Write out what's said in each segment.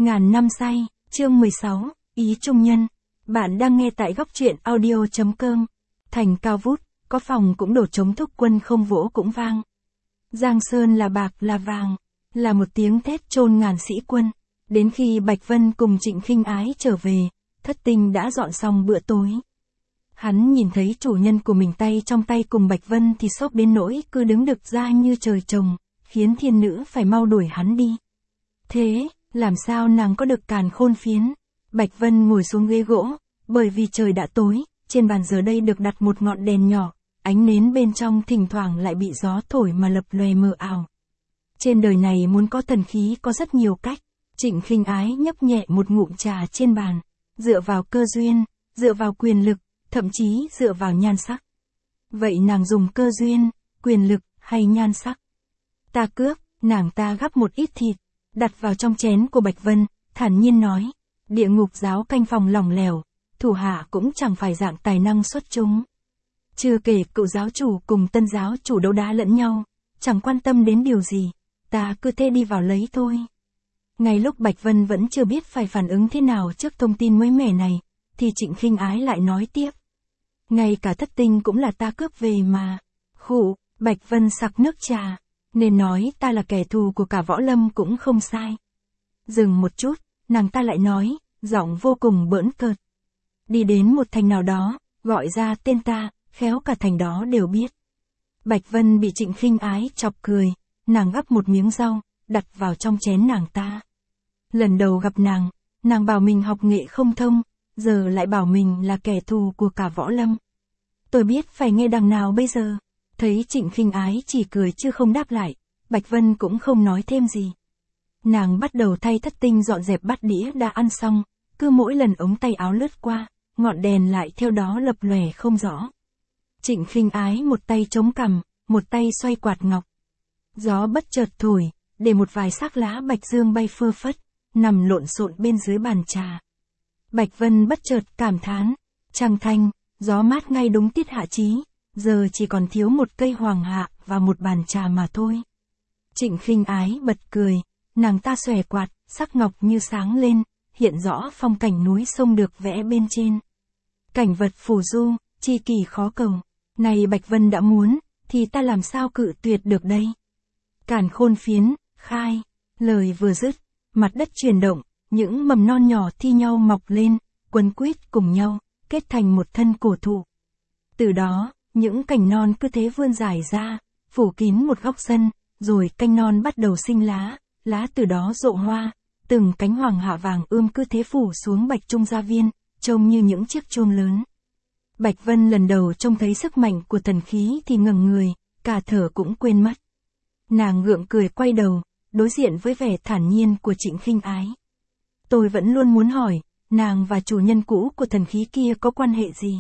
Ngàn năm say, chương 16, ý trung nhân. Bạn đang nghe tại góc truyện audio.com. Thành cao vút, có phòng cũng đổ trống thúc quân không vỗ cũng vang. Giang sơn là bạc là vàng, là một tiếng thét chôn ngàn sĩ quân. Đến khi Bạch Vân cùng Trịnh Khinh Ái trở về, Thất Tinh đã dọn xong bữa tối. Hắn nhìn thấy chủ nhân của mình tay trong tay cùng Bạch Vân thì sốc đến nỗi cứ đứng đực ra như trời trồng, khiến thiên nữ phải mau đuổi hắn đi. Thế, làm sao nàng có được càn khôn phiến? Bạch Vân ngồi xuống ghế gỗ, bởi vì trời đã tối, trên bàn giờ đây được đặt một ngọn đèn nhỏ, ánh nến bên trong thỉnh thoảng lại bị gió thổi mà lập lòe mờ ảo. Trên đời này muốn có thần khí có rất nhiều cách. Trịnh Khinh Ái nhấp nhẹ một ngụm trà trên bàn, dựa vào cơ duyên, dựa vào quyền lực, thậm chí dựa vào nhan sắc. Vậy nàng dùng cơ duyên, quyền lực hay nhan sắc? Ta cướp, nàng ta gắp một ít thịt, đặt vào trong chén của Bạch Vân, thản nhiên nói, địa ngục giáo canh phòng lỏng lẻo, thủ hạ cũng chẳng phải dạng tài năng xuất chúng. Chưa kể cựu giáo chủ cùng tân giáo chủ đấu đá lẫn nhau, chẳng quan tâm đến điều gì, ta cứ thế đi vào lấy thôi. Ngay lúc Bạch Vân vẫn chưa biết phải phản ứng thế nào trước thông tin mới mẻ này, thì Trịnh Khinh Ái lại nói tiếp. Ngay cả Thất Tinh cũng là ta cướp về mà. Khụ, Bạch Vân sặc nước trà, nên nói ta là kẻ thù của cả võ lâm cũng không sai. Dừng một chút, nàng ta lại nói, giọng vô cùng bỡn cợt. Đi đến một thành nào đó, gọi ra tên ta, khéo cả thành đó đều biết. Bạch Vân bị Trịnh Khinh Ái chọc cười, nàng gắp một miếng rau, đặt vào trong chén nàng ta. Lần đầu gặp nàng bảo mình học nghệ không thông, giờ lại bảo mình là kẻ thù của cả võ lâm. Tôi biết phải nghe đằng nào bây giờ. Thấy Trịnh Khinh Ái chỉ cười chứ không đáp lại, Bạch Vân cũng không nói thêm gì. Nàng bắt đầu thay Thất Tinh dọn dẹp bát đĩa đã ăn xong, cứ mỗi lần ống tay áo lướt qua, ngọn đèn lại theo đó lập lòe không rõ. Trịnh Khinh Ái một tay chống cằm, một tay xoay quạt ngọc. Gió bất chợt thổi, để một vài xác lá bạch dương bay phơ phất, nằm lộn xộn bên dưới bàn trà. Bạch Vân bất chợt cảm thán, trăng thanh, gió mát ngay đúng tiết hạ chí, giờ chỉ còn thiếu một cây hoàng hạ và một bàn trà mà thôi. Trịnh Khinh Ái bật cười, nàng ta xòe quạt, sắc ngọc như sáng lên, hiện rõ phong cảnh núi sông được vẽ bên trên. Cảnh vật phù du, chi kỳ khó cầu, này Bạch Vân đã muốn, thì ta làm sao cự tuyệt được đây. Càn khôn phiến, khai, lời vừa dứt, mặt đất chuyển động, những mầm non nhỏ thi nhau mọc lên, quấn quýt cùng nhau, kết thành một thân cổ thụ. Từ đó, những cành non cứ thế vươn dài ra, phủ kín một góc sân, rồi cành non bắt đầu sinh lá, lá từ đó rộ hoa, từng cánh hoàng hạ vàng ươm cứ thế phủ xuống Bạch Trung gia viên, trông như những chiếc chuông lớn. Bạch Vân lần đầu trông thấy sức mạnh của thần khí thì ngẩng người, cả thở cũng quên mất. Nàng gượng cười quay đầu, đối diện với vẻ thản nhiên của Trịnh Khinh Ái. Tôi vẫn luôn muốn hỏi, nàng và chủ nhân cũ của thần khí kia có quan hệ gì?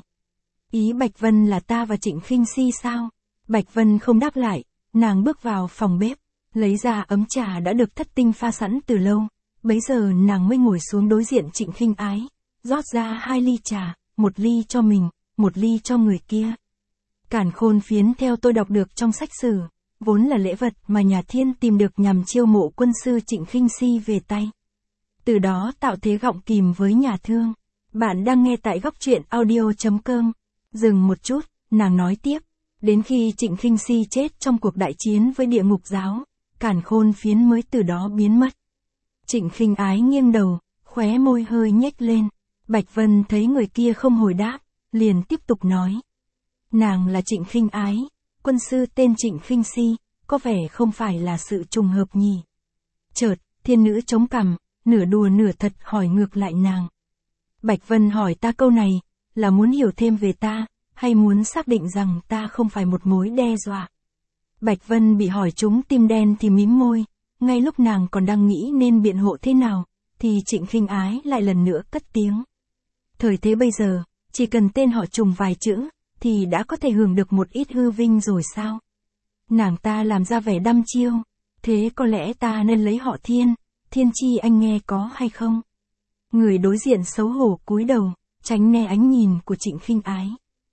Ý Bạch Vân là ta và Trịnh Khinh Si sao? Bạch Vân không đáp lại, nàng bước vào phòng bếp, lấy ra ấm trà đã được Thất Tinh pha sẵn từ lâu. Bấy giờ nàng mới ngồi xuống đối diện Trịnh Khinh Ái, rót ra 2 ly trà, 1 ly cho mình, 1 ly cho người kia. Càn khôn phiến theo tôi đọc được trong sách sử, vốn là lễ vật mà nhà Thiên tìm được nhằm chiêu mộ quân sư Trịnh Khinh Si về tay. Từ đó tạo thế gọng kìm với nhà Thương. Bạn đang nghe tại góc truyện audio.com. Dừng một chút, nàng nói tiếp. Đến khi Trịnh Khinh Si chết trong cuộc đại chiến với địa ngục giáo, càn khôn phiến mới từ đó biến mất. Trịnh Khinh Ái nghiêng đầu, khóe môi hơi nhếch lên. Bạch Vân thấy người kia không hồi đáp, liền tiếp tục nói. Nàng là Trịnh Khinh Ái, quân sư tên Trịnh Khinh Si, có vẻ không phải là sự trùng hợp nhỉ. Chợt, thiên nữ chống cằm, nửa đùa nửa thật hỏi ngược lại nàng. Bạch Vân hỏi ta câu này, là muốn hiểu thêm về ta, hay muốn xác định rằng ta không phải một mối đe dọa? Bạch Vân bị hỏi trúng tim đen thì mím môi, ngay lúc nàng còn đang nghĩ nên biện hộ thế nào, thì Trịnh Khinh Ái lại lần nữa cất tiếng. Thời thế bây giờ, chỉ cần tên họ trùng vài chữ, thì đã có thể hưởng được một ít hư vinh rồi sao? Nàng ta làm ra vẻ đăm chiêu, thế có lẽ ta nên lấy họ Thiên, Thiên Chi anh nghe có hay không? Người đối diện xấu hổ cúi đầu, tránh né ánh nhìn của Trịnh Khinh Ái.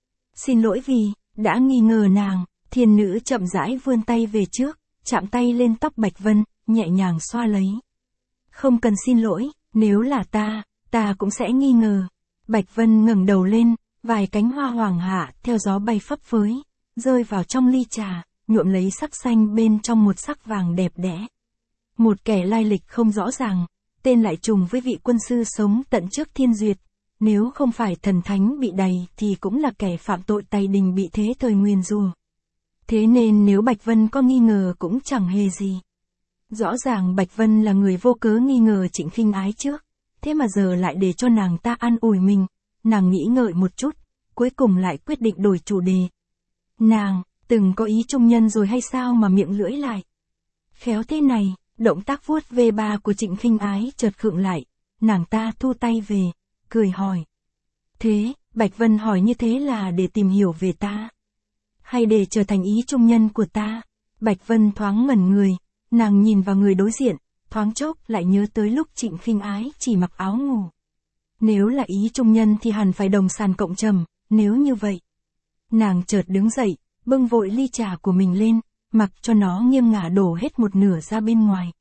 Xin lỗi vì, đã nghi ngờ nàng, thiên nữ chậm rãi vươn tay về trước, chạm tay lên tóc Bạch Vân, nhẹ nhàng xoa lấy. Không cần xin lỗi, Nếu là ta cũng sẽ nghi ngờ. Bạch Vân ngẩng đầu lên, vài cánh hoa hoàng hạ theo gió bay phấp phới, rơi vào trong ly trà, nhuộm lấy sắc xanh bên trong một sắc vàng đẹp đẽ. Một kẻ lai lịch không rõ ràng, tên lại trùng với vị quân sư sống tận trước thiên duyệt. Nếu không phải thần thánh bị đày thì cũng là kẻ phạm tội tày đình bị thế thời nguyền rủa. Thế nên nếu Bạch Vân có nghi ngờ cũng chẳng hề gì. Rõ ràng Bạch Vân là người vô cớ nghi ngờ Trịnh Khinh Ái trước, thế mà giờ lại để cho nàng ta an ủi mình. Nàng nghĩ ngợi một chút, cuối cùng lại quyết định đổi chủ đề. Nàng, từng có ý trung nhân rồi hay sao mà miệng lưỡi lại? Khéo thế này, động tác vuốt về ba của Trịnh Khinh Ái chợt khựng lại, nàng ta thu tay về, cười hỏi. Thế, Bạch Vân hỏi như thế là để tìm hiểu về ta? Hay để trở thành ý trung nhân của ta? Bạch Vân thoáng ngẩn người, nàng nhìn vào người đối diện, thoáng chốc lại nhớ tới lúc Trịnh Khinh Ái chỉ mặc áo ngủ. Nếu là ý trung nhân thì hẳn phải đồng sàn cộng trầm, nếu như vậy. Nàng chợt đứng dậy, bưng vội ly trà của mình lên, mặc cho nó nghiêng ngả đổ hết một nửa ra bên ngoài.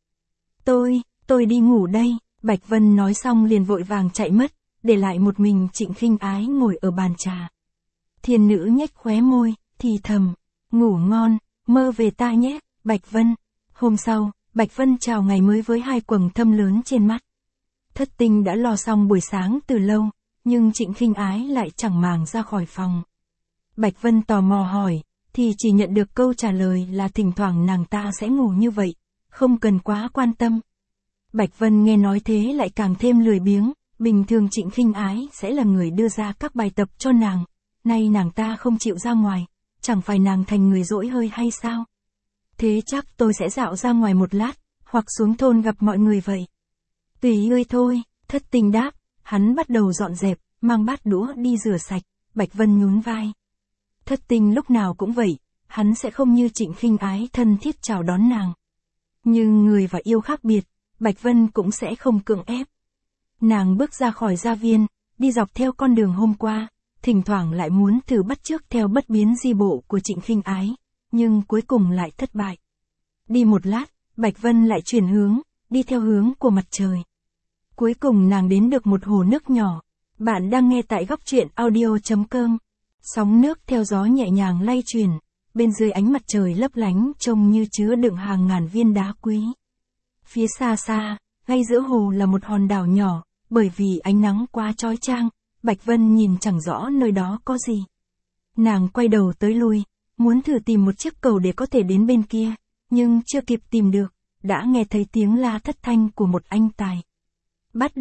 Tôi đi ngủ đây, Bạch Vân nói xong liền vội vàng chạy mất, để lại một mình Trịnh Khinh Ái ngồi ở bàn trà. Thiên nữ nhếch khóe môi, thì thầm, ngủ ngon, mơ về ta nhé, Bạch Vân. Hôm sau, Bạch Vân chào ngày mới với hai quầng thâm lớn trên mắt. Thất Tinh đã lo xong buổi sáng từ lâu, nhưng Trịnh Khinh Ái lại chẳng màng ra khỏi phòng. Bạch Vân tò mò hỏi, thì chỉ nhận được câu trả lời là thỉnh thoảng nàng ta sẽ ngủ như vậy, không cần quá quan tâm. Bạch Vân nghe nói thế lại càng thêm lười biếng, bình thường Trịnh Khinh Ái sẽ là người đưa ra các bài tập cho nàng, nay nàng ta không chịu ra ngoài, chẳng phải nàng thành người dỗi hơi hay sao? Thế chắc tôi sẽ dạo ra ngoài một lát, hoặc xuống thôn gặp mọi người vậy. Tùy ngươi thôi, Thất Tinh đáp, hắn bắt đầu dọn dẹp, mang bát đũa đi rửa sạch, Bạch Vân nhún vai. Thất Tinh lúc nào cũng vậy, hắn sẽ không như Trịnh Khinh Ái thân thiết chào đón nàng. Nhưng người và yêu khác biệt, Bạch Vân cũng sẽ không cưỡng ép. Nàng bước ra khỏi gia viên, đi dọc theo con đường hôm qua, thỉnh thoảng lại muốn thử bắt chước theo bất biến di bộ của Trịnh Khinh Ái, nhưng cuối cùng lại thất bại. Đi một lát, Bạch Vân lại chuyển hướng, đi theo hướng của mặt trời. Cuối cùng nàng đến được một hồ nước nhỏ. Bạn đang nghe tại góc truyện audio.com. Sóng nước theo gió nhẹ nhàng lay chuyển, bên dưới ánh mặt trời lấp lánh trông như chứa đựng hàng ngàn viên đá quý. Phía xa xa, ngay giữa hồ là một hòn đảo nhỏ, bởi vì ánh nắng quá chói chang, Bạch Vân nhìn chẳng rõ nơi đó có gì. Nàng quay đầu tới lui, muốn thử tìm một chiếc cầu để có thể đến bên kia, nhưng chưa kịp tìm được, đã nghe thấy tiếng la thất thanh của một anh tài. Bắt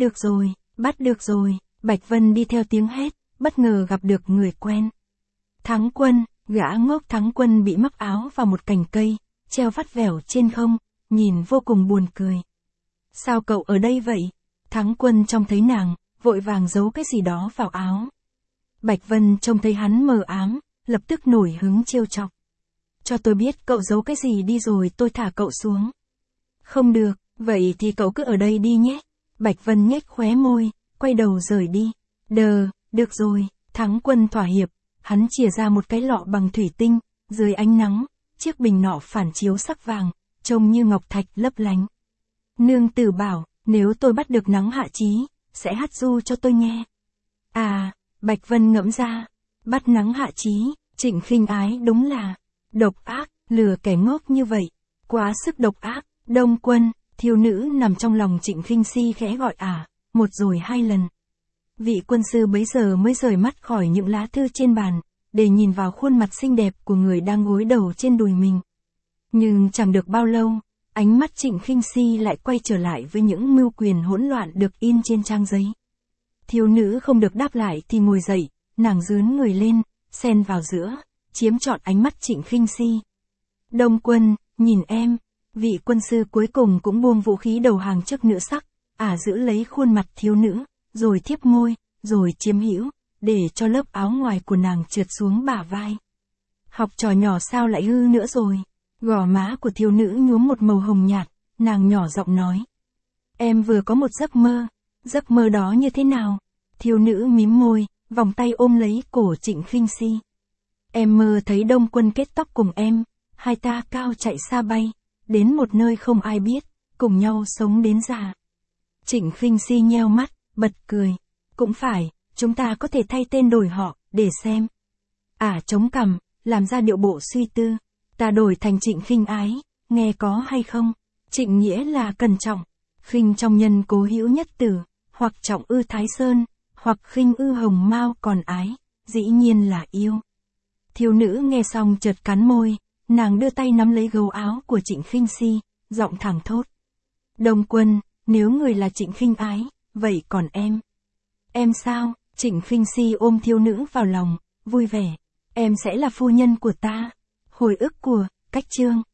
được rồi, Bạch Vân đi theo tiếng hét, bất ngờ gặp được người quen. Thắng Quân, gã ngốc Thắng Quân bị mắc áo vào một cành cây, treo vắt vẻo trên không, nhìn vô cùng buồn cười. Sao cậu ở đây vậy? Thắng Quân trông thấy nàng, vội vàng giấu cái gì đó vào áo. Bạch Vân trông thấy hắn mờ ám, lập tức nổi hứng trêu chọc. Cho tôi biết cậu giấu cái gì đi rồi tôi thả cậu xuống. Không được, vậy thì cậu cứ ở đây đi nhé. Bạch Vân nhếch khóe môi, quay đầu rời đi. Được rồi, Thắng Quân thỏa hiệp, hắn chìa ra một cái lọ bằng thủy tinh, dưới ánh nắng, chiếc bình nọ phản chiếu sắc vàng, trông như ngọc thạch lấp lánh. Nương tử bảo, nếu tôi bắt được nắng hạ chí, sẽ hát ru cho tôi nghe. À, Bạch Vân ngẫm ra, bắt nắng hạ chí, Trịnh Khinh Ái đúng là độc ác, lừa kẻ ngốc như vậy, quá sức độc ác. Đông Quân, thiếu nữ nằm trong lòng Trịnh Khinh Si khẽ gọi một rồi hai lần. Vị quân sư bấy giờ mới rời mắt khỏi những lá thư trên bàn, để nhìn vào khuôn mặt xinh đẹp của người đang gối đầu trên đùi mình. Nhưng chẳng được bao lâu, ánh mắt Trịnh Khinh Si lại quay trở lại với những mưu quyền hỗn loạn được in trên trang giấy. Thiếu nữ không được đáp lại thì ngồi dậy, nàng dướn người lên, xen vào giữa, chiếm trọn ánh mắt Trịnh Khinh Si. Đông Quân, nhìn em. Vị quân sư cuối cùng cũng buông vũ khí đầu hàng trước nữ sắc, giữ lấy khuôn mặt thiếu nữ, rồi thiếp môi, rồi chiếm hữu, để cho lớp áo ngoài của nàng trượt xuống bả vai. Học trò nhỏ sao lại hư nữa rồi? Gò má của thiếu nữ nhuốm một màu hồng nhạt, nàng nhỏ giọng nói. Em vừa có một giấc mơ đó như thế nào? Thiếu nữ mím môi, vòng tay ôm lấy cổ Trịnh Khinh Si. Em mơ thấy Đông Quân kết tóc cùng em, hai ta cao chạy xa bay, đến một nơi không ai biết, cùng nhau sống đến già. Trịnh Khinh Si nheo mắt, bật cười. Cũng phải, chúng ta có thể thay tên đổi họ, để xem. Chống cằm, làm ra điệu bộ suy tư. Ta đổi thành Trịnh Khinh Ái, nghe có hay không? Trịnh nghĩa là cẩn trọng. Khinh trong nhân Cố Hữu Nhất Tử, hoặc trọng ư Thái Sơn, hoặc khinh ư Hồng Mao, còn ái, dĩ nhiên là yêu. Thiếu nữ nghe xong chợt cắn môi, nàng đưa tay nắm lấy gấu áo của Trịnh Khinh Si, giọng thẳng thốt. Đồng Quân, nếu người là Trịnh Khinh Ái, vậy còn em? Em sao? Trịnh Khinh Si ôm thiếu nữ vào lòng, vui vẻ. Em sẽ là phu nhân của ta. Hồi ức của Cách Chương.